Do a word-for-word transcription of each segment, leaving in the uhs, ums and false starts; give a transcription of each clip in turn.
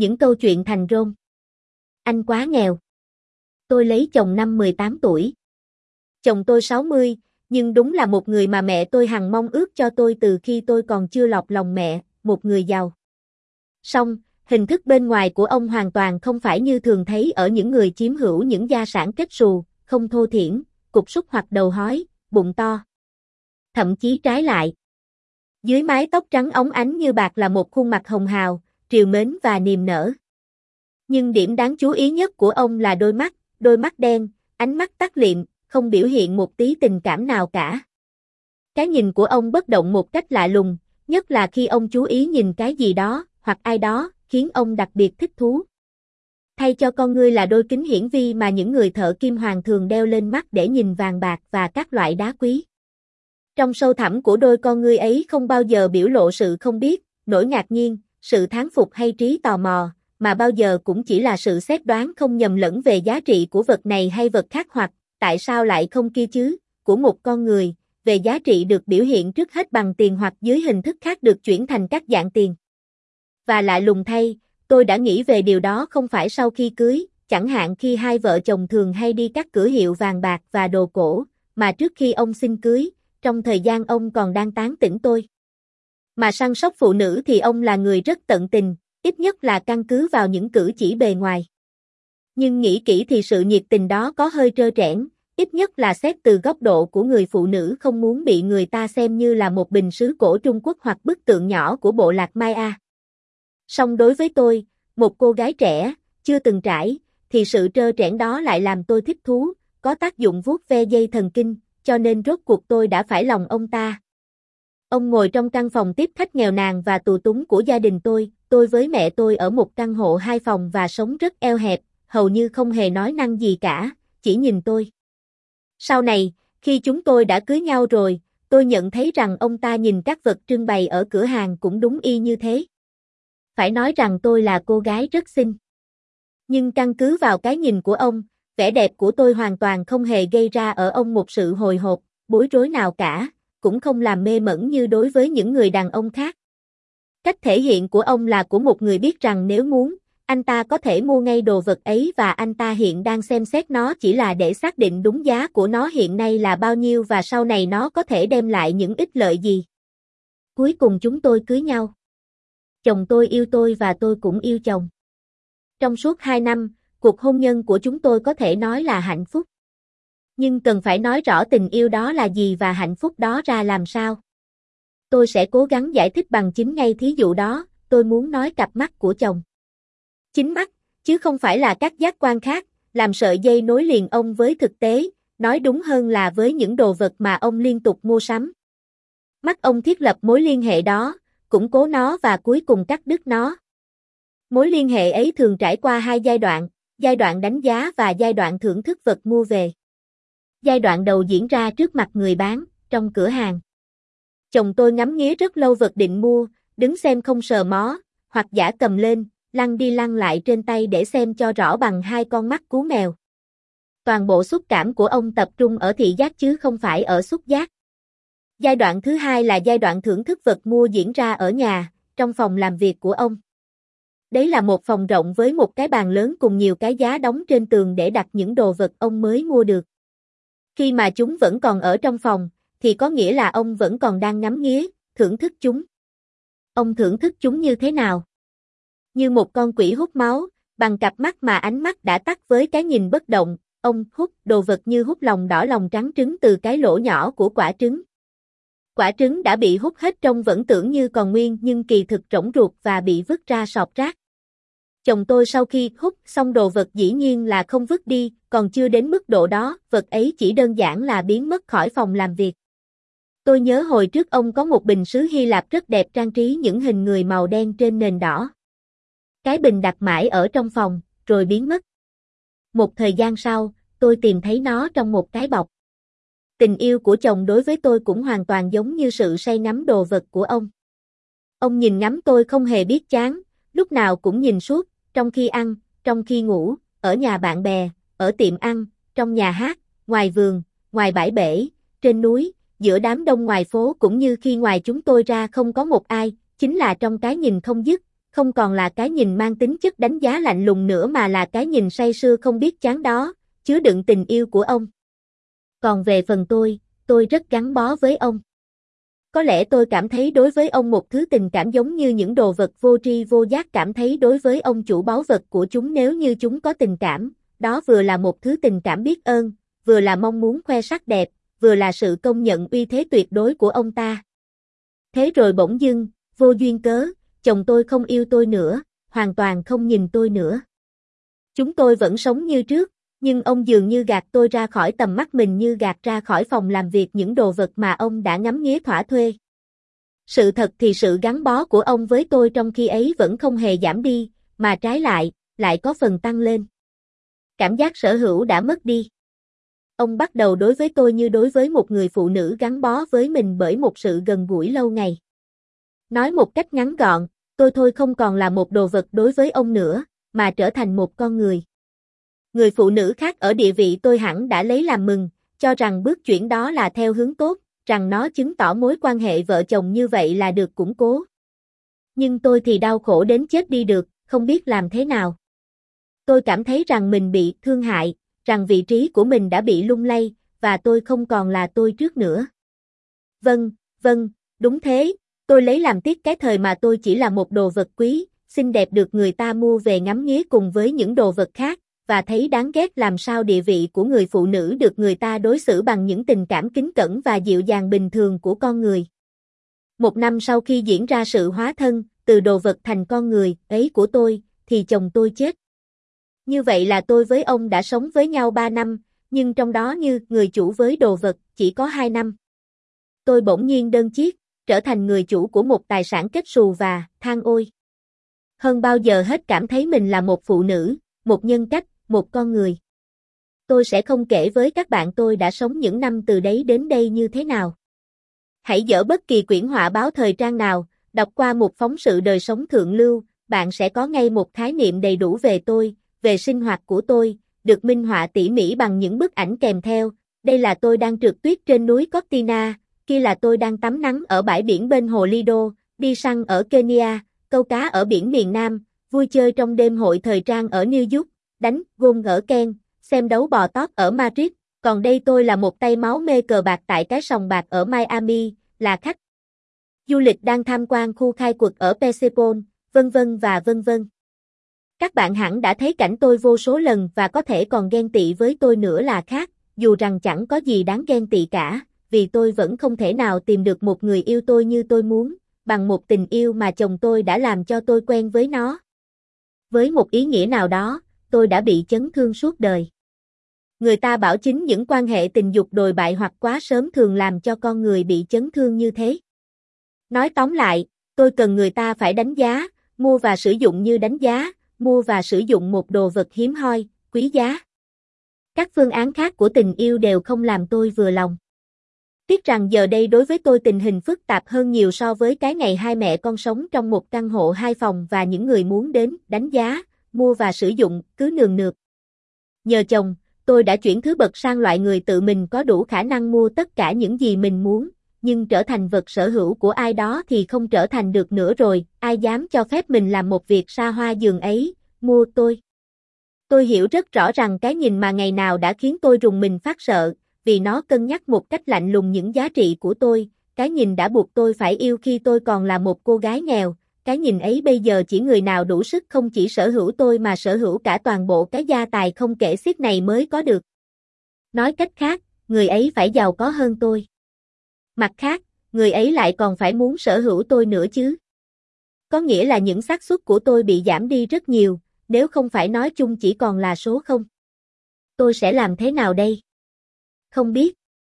những câu chuyện thành rôm. Anh quá nghèo. Tôi lấy chồng năm mười tám tuổi. Chồng tôi sáu mươi, nhưng đúng là một người mà mẹ tôi hằng mong ước cho tôi từ khi tôi còn chưa lọt lòng mẹ, một người giàu. Song, hình thức bên ngoài của ông hoàn toàn không phải như thường thấy ở những người chiếm hữu những gia sản kết xù, không thô thiển, cục súc hoặc đầu hói, bụng to. Thậm chí trái lại. Dưới mái tóc trắng óng ánh như bạc là một khuôn mặt hồng hào, trìu mến và niềm nở. Nhưng điểm đáng chú ý nhất của ông là đôi mắt, đôi mắt đen, ánh mắt tắt liệm, không biểu hiện một tí tình cảm nào cả. Cái nhìn của ông bất động một cách lạ lùng, nhất là khi ông chú ý nhìn cái gì đó, hoặc ai đó, khiến ông đặc biệt thích thú. Thay cho con ngươi là đôi kính hiển vi mà những người thợ kim hoàn thường đeo lên mắt để nhìn vàng bạc và các loại đá quý. Trong sâu thẳm của đôi con ngươi ấy không bao giờ biểu lộ sự không biết, nỗi ngạc nhiên, sự thán phục hay trí tò mò, mà bao giờ cũng chỉ là sự xét đoán không nhầm lẫn về giá trị của vật này hay vật khác hoặc, tại sao lại không kia chứ, của một con người, về giá trị được biểu hiện trước hết bằng tiền hoặc dưới hình thức khác được chuyển thành các dạng tiền. Và lạ lùng thay, tôi đã nghĩ về điều đó không phải sau khi cưới, chẳng hạn khi hai vợ chồng thường hay đi các cửa hiệu vàng bạc và đồ cổ, mà trước khi ông xin cưới, trong thời gian ông còn đang tán tỉnh tôi. Mà săn sóc phụ nữ thì ông là người rất tận tình, ít nhất là căn cứ vào những cử chỉ bề ngoài. Nhưng nghĩ kỹ thì sự nhiệt tình đó có hơi trơ trẽn, ít nhất là xét từ góc độ của người phụ nữ không muốn bị người ta xem như là một bình sứ cổ Trung Quốc hoặc bức tượng nhỏ của bộ lạc Maya. Song đối với tôi, một cô gái trẻ, chưa từng trải, thì sự trơ trẽn đó lại làm tôi thích thú, có tác dụng vuốt ve dây thần kinh, cho nên rốt cuộc tôi đã phải lòng ông ta. Ông ngồi trong căn phòng tiếp khách nghèo nàn và tù túng của gia đình tôi, tôi với mẹ tôi ở một căn hộ hai phòng và sống rất eo hẹp, hầu như không hề nói năng gì cả, chỉ nhìn tôi. Sau này, khi chúng tôi đã cưới nhau rồi, tôi nhận thấy rằng ông ta nhìn các vật trưng bày ở cửa hàng cũng đúng y như thế. Phải nói rằng tôi là cô gái rất xinh. Nhưng căn cứ vào cái nhìn của ông, vẻ đẹp của tôi hoàn toàn không hề gây ra ở ông một sự hồi hộp, bối rối nào cả, cũng không làm mê mẩn như đối với những người đàn ông khác. Cách thể hiện của ông là của một người biết rằng nếu muốn, anh ta có thể mua ngay đồ vật ấy và anh ta hiện đang xem xét nó chỉ là để xác định đúng giá của nó hiện nay là bao nhiêu và sau này nó có thể đem lại những ích lợi gì. Cuối cùng chúng tôi cưới nhau. Chồng tôi yêu tôi và tôi cũng yêu chồng. Trong suốt hai năm, cuộc hôn nhân của chúng tôi có thể nói là hạnh phúc. Nhưng cần phải nói rõ tình yêu đó là gì và hạnh phúc đó ra làm sao. Tôi sẽ cố gắng giải thích bằng chính ngay thí dụ đó, tôi muốn nói cặp mắt của chồng. Chính mắt, chứ không phải là các giác quan khác, làm sợi dây nối liền ông với thực tế, nói đúng hơn là với những đồ vật mà ông liên tục mua sắm. Mắt ông thiết lập mối liên hệ đó, củng cố nó và cuối cùng cắt đứt nó. Mối liên hệ ấy thường trải qua hai giai đoạn, giai đoạn đánh giá và giai đoạn thưởng thức vật mua về. Giai đoạn đầu diễn ra trước mặt người bán, trong cửa hàng. Chồng tôi ngắm nghía rất lâu vật định mua, đứng xem không sờ mó, hoặc giả cầm lên, lăn đi lăn lại trên tay để xem cho rõ bằng hai con mắt cú mèo. Toàn bộ xúc cảm của ông tập trung ở thị giác chứ không phải ở xúc giác. Giai đoạn thứ hai là giai đoạn thưởng thức vật mua diễn ra ở nhà, trong phòng làm việc của ông. Đấy là một phòng rộng với một cái bàn lớn cùng nhiều cái giá đóng trên tường để đặt những đồ vật ông mới mua được. Khi mà chúng vẫn còn ở trong phòng, thì có nghĩa là ông vẫn còn đang ngắm nghía, thưởng thức chúng. Ông thưởng thức chúng như thế nào? Như một con quỷ hút máu, bằng cặp mắt mà ánh mắt đã tắt với cái nhìn bất động, ông hút đồ vật như hút lòng đỏ lòng trắng trứng từ cái lỗ nhỏ của quả trứng. Quả trứng đã bị hút hết trông vẫn tưởng như còn nguyên nhưng kỳ thực rỗng ruột và bị vứt ra sọt rác. Chồng tôi sau khi hút xong đồ vật dĩ nhiên là không vứt đi, còn chưa đến mức độ đó, vật ấy chỉ đơn giản là biến mất khỏi phòng làm việc. Tôi nhớ hồi trước ông có một bình sứ Hy Lạp rất đẹp trang trí những hình người màu đen trên nền đỏ. Cái bình đặt mãi ở trong phòng, rồi biến mất. Một thời gian sau, tôi tìm thấy nó trong một cái bọc. Tình yêu của chồng đối với tôi cũng hoàn toàn giống như sự say ngắm đồ vật của ông. Ông nhìn ngắm tôi không hề biết chán, lúc nào cũng nhìn suốt, trong khi ăn, trong khi ngủ, ở nhà bạn bè, ở tiệm ăn, trong nhà hát, ngoài vườn, ngoài bãi bể, trên núi, giữa đám đông ngoài phố cũng như khi ngoài chúng tôi ra không có một ai, chính là trong cái nhìn không dứt, không còn là cái nhìn mang tính chất đánh giá lạnh lùng nữa mà là cái nhìn say sưa không biết chán đó, chứa đựng tình yêu của ông. Còn về phần tôi, tôi rất gắn bó với ông. Có lẽ tôi cảm thấy đối với ông một thứ tình cảm giống như những đồ vật vô tri vô giác cảm thấy đối với ông chủ báu vật của chúng nếu như chúng có tình cảm, đó vừa là một thứ tình cảm biết ơn, vừa là mong muốn khoe sắc đẹp, vừa là sự công nhận uy thế tuyệt đối của ông ta. Thế rồi bỗng dưng, vô duyên cớ, chồng tôi không yêu tôi nữa, hoàn toàn không nhìn tôi nữa. Chúng tôi vẫn sống như trước, nhưng ông dường như gạt tôi ra khỏi tầm mắt mình như gạt ra khỏi phòng làm việc những đồ vật mà ông đã ngắm nghía thỏa thuê. Sự thật thì sự gắn bó của ông với tôi trong khi ấy vẫn không hề giảm đi, mà trái lại, lại có phần tăng lên. Cảm giác sở hữu đã mất đi. Ông bắt đầu đối với tôi như đối với một người phụ nữ gắn bó với mình bởi một sự gần gũi lâu ngày. Nói một cách ngắn gọn, tôi thôi không còn là một đồ vật đối với ông nữa, mà trở thành một con người. Người phụ nữ khác ở địa vị tôi hẳn đã lấy làm mừng, cho rằng bước chuyển đó là theo hướng tốt, rằng nó chứng tỏ mối quan hệ vợ chồng như vậy là được củng cố. Nhưng tôi thì đau khổ đến chết đi được, không biết làm thế nào. Tôi cảm thấy rằng mình bị thương hại, rằng vị trí của mình đã bị lung lay, và tôi không còn là tôi trước nữa. Vâng, vâng, đúng thế, tôi lấy làm tiếc cái thời mà tôi chỉ là một đồ vật quý, xinh đẹp được người ta mua về ngắm nghía cùng với những đồ vật khác, và thấy đáng ghét làm sao địa vị của người phụ nữ được người ta đối xử bằng những tình cảm kính cẩn và dịu dàng bình thường của con người. Một năm sau khi diễn ra sự hóa thân, từ đồ vật thành con người ấy của tôi, thì chồng tôi chết. Như vậy là tôi với ông đã sống với nhau ba năm, nhưng trong đó như người chủ với đồ vật chỉ có hai năm. Tôi bỗng nhiên đơn chiếc, trở thành người chủ của một tài sản kết xù và, than ôi. Hơn bao giờ hết cảm thấy mình là một phụ nữ, một nhân cách, một con người. Tôi sẽ không kể với các bạn tôi đã sống những năm từ đấy đến đây như thế nào. Hãy dở bất kỳ quyển họa báo thời trang nào, đọc qua một phóng sự đời sống thượng lưu, bạn sẽ có ngay một khái niệm đầy đủ về tôi, về sinh hoạt của tôi, được minh họa tỉ mỉ bằng những bức ảnh kèm theo. Đây là tôi đang trượt tuyết trên núi Cortina, kia là tôi đang tắm nắng ở bãi biển bên hồ Lido, đi săn ở Kenya, câu cá ở biển miền Nam, vui chơi trong đêm hội thời trang ở New York, đánh golf ở Ken, xem đấu bò tót ở Madrid, còn đây tôi là một tay máu mê cờ bạc tại cái sòng bạc ở Miami, là khách du lịch đang tham quan khu khai quật ở Persephone, vân vân và vân vân. Các bạn hẳn đã thấy cảnh tôi vô số lần và có thể còn ghen tị với tôi nữa là khác, dù rằng chẳng có gì đáng ghen tị cả, vì tôi vẫn không thể nào tìm được một người yêu tôi như tôi muốn, bằng một tình yêu mà chồng tôi đã làm cho tôi quen với nó. Với một ý nghĩa nào đó, tôi đã bị chấn thương suốt đời. Người ta bảo chính những quan hệ tình dục đồi bại hoặc quá sớm thường làm cho con người bị chấn thương như thế. Nói tóm lại, tôi cần người ta phải đánh giá, mua và sử dụng như đánh giá, mua và sử dụng một đồ vật hiếm hoi, quý giá. Các phương án khác của tình yêu đều không làm tôi vừa lòng. Tiếc rằng giờ đây đối với tôi tình hình phức tạp hơn nhiều so với cái ngày hai mẹ con sống trong một căn hộ hai phòng và những người muốn đến, đánh giá, mua và sử dụng, cứ nườm nượp. Nhờ chồng, tôi đã chuyển thứ bậc sang loại người tự mình có đủ khả năng mua tất cả những gì mình muốn, nhưng trở thành vật sở hữu của ai đó thì không trở thành được nữa rồi, ai dám cho phép mình làm một việc xa hoa dường ấy, mua tôi. Tôi hiểu rất rõ rằng cái nhìn mà ngày nào đã khiến tôi rùng mình phát sợ, vì nó cân nhắc một cách lạnh lùng những giá trị của tôi, cái nhìn đã buộc tôi phải yêu khi tôi còn là một cô gái nghèo, cái nhìn ấy bây giờ chỉ người nào đủ sức không chỉ sở hữu tôi mà sở hữu cả toàn bộ cái gia tài không kể xiết này mới có được. Nói cách khác, người ấy phải giàu có hơn tôi. Mặt khác, người ấy lại còn phải muốn sở hữu tôi nữa chứ. Có nghĩa là những xác suất của tôi bị giảm đi rất nhiều, nếu không phải nói chung chỉ còn là số không. Tôi sẽ làm thế nào đây? Không biết.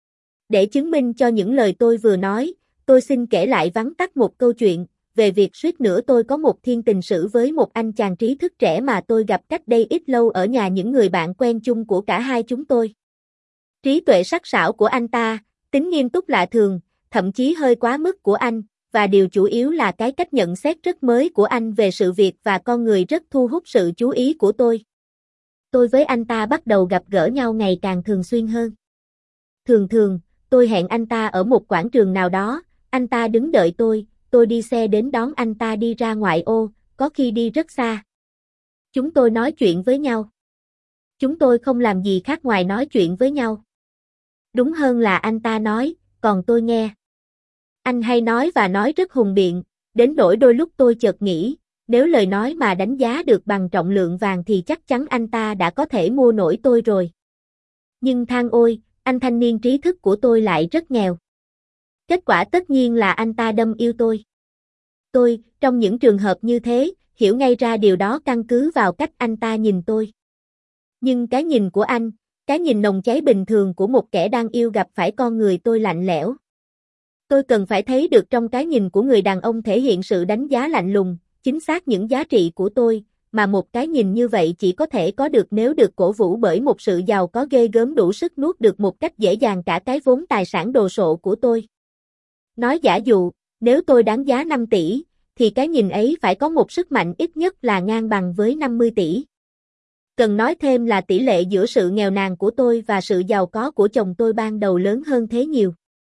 Để chứng minh cho những lời tôi vừa nói, tôi xin kể lại vắn tắt một câu chuyện, về việc suýt nữa tôi có một thiên tình sử với một anh chàng trí thức trẻ mà tôi gặp cách đây ít lâu ở nhà những người bạn quen chung của cả hai chúng tôi. Trí tuệ sắc sảo của anh ta, tính nghiêm túc lạ thường, thậm chí hơi quá mức của anh, và điều chủ yếu là cái cách nhận xét rất mới của anh về sự việc và con người rất thu hút sự chú ý của tôi. Tôi với anh ta bắt đầu gặp gỡ nhau ngày càng thường xuyên hơn. Thường thường, tôi hẹn anh ta ở một quảng trường nào đó, anh ta đứng đợi tôi, tôi đi xe đến đón anh ta đi ra ngoại ô, có khi đi rất xa. Chúng tôi nói chuyện với nhau. Chúng tôi không làm gì khác ngoài nói chuyện với nhau. Đúng hơn là anh ta nói, còn tôi nghe. Anh hay nói và nói rất hùng biện, đến nỗi đôi lúc tôi chợt nghĩ, nếu lời nói mà đánh giá được bằng trọng lượng vàng thì chắc chắn anh ta đã có thể mua nổi tôi rồi. Nhưng than ôi, anh thanh niên trí thức của tôi lại rất nghèo. Kết quả tất nhiên là anh ta đâm yêu tôi. Tôi, trong những trường hợp như thế, hiểu ngay ra điều đó căn cứ vào cách anh ta nhìn tôi. Nhưng cái nhìn của anh, cái nhìn nồng cháy bình thường của một kẻ đang yêu gặp phải con người tôi lạnh lẽo. Tôi cần phải thấy được trong cái nhìn của người đàn ông thể hiện sự đánh giá lạnh lùng, chính xác những giá trị của tôi, mà một cái nhìn như vậy chỉ có thể có được nếu được cổ vũ bởi một sự giàu có ghê gớm đủ sức nuốt được một cách dễ dàng cả cái vốn tài sản đồ sộ của tôi. Nói giả dụ, nếu tôi đáng giá năm tỷ, thì cái nhìn ấy phải có một sức mạnh ít nhất là ngang bằng với năm mươi tỷ. Cần nói thêm là tỷ lệ giữa sự nghèo nàn của tôi và sự giàu có của chồng tôi ban đầu lớn hơn thế nhiều.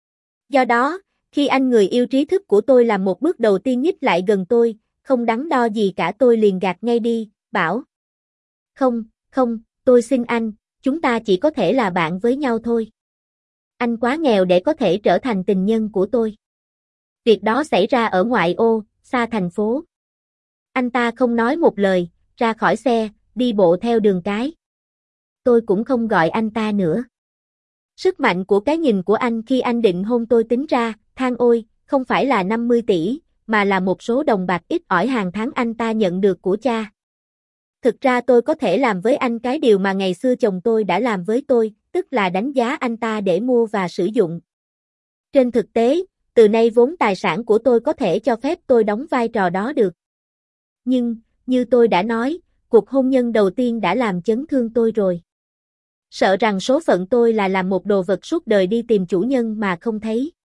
Do đó, khi anh người yêu trí thức của tôi làm một bước đầu tiên nhích lại gần tôi, không đắn đo gì cả tôi liền gạt ngay đi, bảo. Không, không, tôi xin anh, chúng ta chỉ có thể là bạn với nhau thôi. Anh quá nghèo để có thể trở thành tình nhân của tôi. Việc đó xảy ra ở ngoại ô, xa thành phố. Anh ta không nói một lời, ra khỏi xe, đi bộ theo đường cái. Tôi cũng không gọi anh ta nữa. Sức mạnh của cái nhìn của anh khi anh định hôn tôi tính ra, than ôi, không phải là năm mươi tỷ, mà là một số đồng bạc ít ỏi hàng tháng anh ta nhận được của cha. Thực ra tôi có thể làm với anh cái điều mà ngày xưa chồng tôi đã làm với tôi, tức là đánh giá anh ta để mua và sử dụng. Trên thực tế, từ nay vốn tài sản của tôi có thể cho phép tôi đóng vai trò đó được. Nhưng, như tôi đã nói, cuộc hôn nhân đầu tiên đã làm chấn thương tôi rồi. Sợ rằng số phận tôi là làm một đồ vật suốt đời đi tìm chủ nhân mà không thấy.